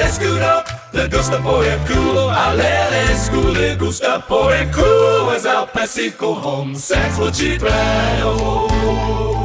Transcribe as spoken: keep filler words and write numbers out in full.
scudo, le gusta por el culo. A Lelescu le gusta por el culo. Es el pesico home sex luchito.